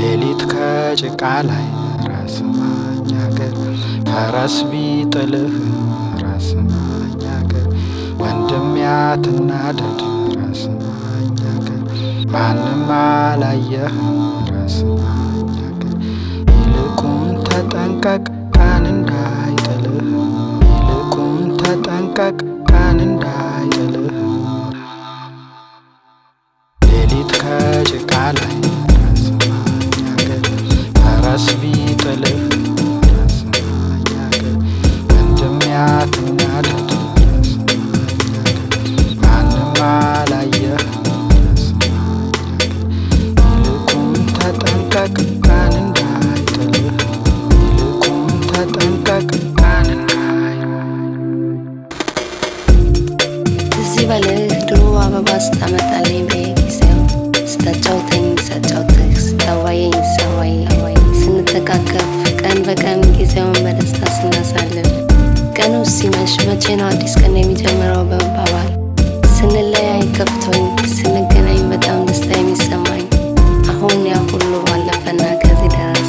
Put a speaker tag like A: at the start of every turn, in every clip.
A: ሌሊት ከጭቃ ላይ ራስ ማኛገር ፈረስ ቢጥልህ ራስ ማኛገር ወንድም ያትናደድ ራስ ማኛገር ማንም አላየህ ራስ ማኛገር ይልቁን ተጠንቀቅ ቀን እንዳይጥልህ ይልቁን ተጠንቀቅ ቀን እንዳይጥልህ ሌሊት ከጭቃ ላይ ራስ ማኛገር ፈረስ ቢጥልህ ራስ ማኛገር ወንድም ያትናደድ ራስ ማኛገር ማንም አላየህ ራስ ማኛገር ይልቁን ተጠንቀቅ ቀን እንዳይጥልህ ይልቁን ተጠንቀቅ ቀን
B: ትዝ ይበልህ ድሮ አበባ ስታመጣልኝ በየጊዜው ስታጫውተኝ ሳጫውትህ ስታዋየኝ ሳዋይ ስንተቃቀፍ ቀን በቀን ጊዜውን በደስታ ስናሳልፍ ቀኑ ሲመሽ መቼ ነው አዲስ ቀን የሚጀምረው በመባባል ስንለያይ ከፍቶኝ ስንገናኝ በጣም ደስታ የሚሰማኝ አሁን ያ ሁሉ ባለፈና ከዚህ ደረስ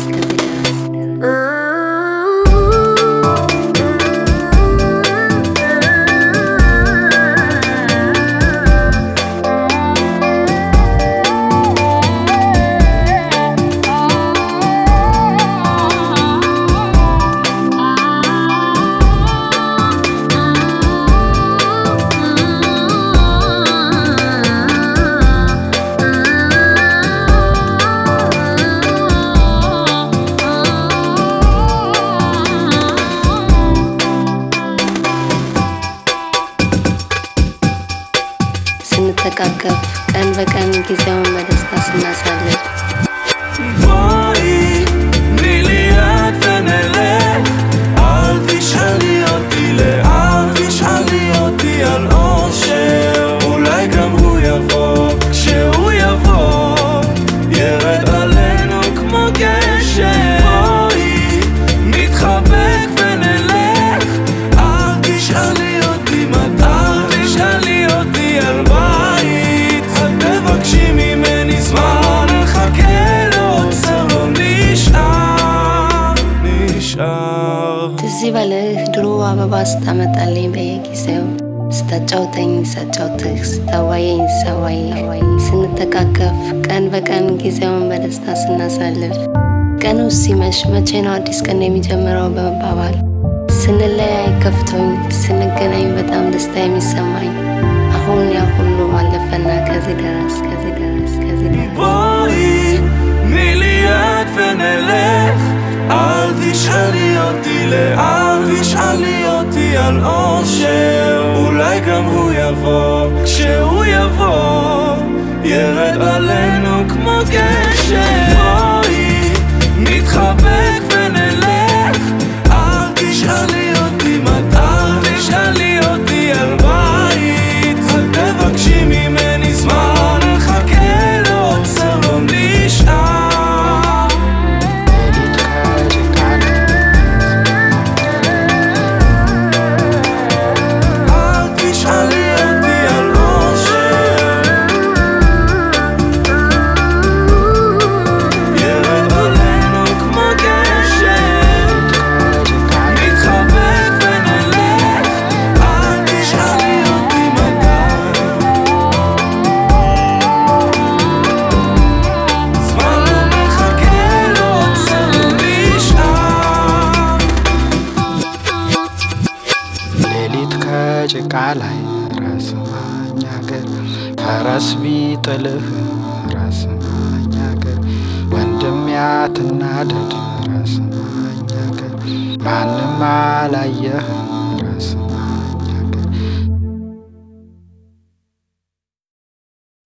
B: ስንተቃቀፍ ቀን በቀን ጊዜውን በደስታ ስናሳልፍ ትዝ ይበልህ ድሮ አበባ ስታመጣልኝ በየጊዜው ስታጫውተኝ ሳጫውትህ ስታዋየኝ ሳዋይ ስንተቃቀፍ ቀን በቀን ጊዜውን በደስታ ስናሳልፍ ቀኑ ሲመሽ መቼ ነው አዲስ ቀን የሚጀምረው በመባባል ስንለያይ ከፍቶኝ ስንገናኝ በጣም ደስታ የሚሰማኝ አሁን ያ ሁሉ ባለፈና ከዚህ ደረስ
C: אל תשאלי אותי לאן, תשאלי אותי על אושר אולי גם הוא יבוא, כשהוא יבוא ירד עלינו כמו גשם בואי נתחבק ונלך אל תשאלי אותי מתי, תשאלי אותי על בית אל תבקשי ממני זמן נחכה לו עוצר לא נשאר
A: ጭቃ ላይ ራስ ማኛገር ፈረስ ቢጥልህ ራስ ማኛገር ወንድም ያትናደድ ራስ ማኛገር ማንም አላየህ ራስ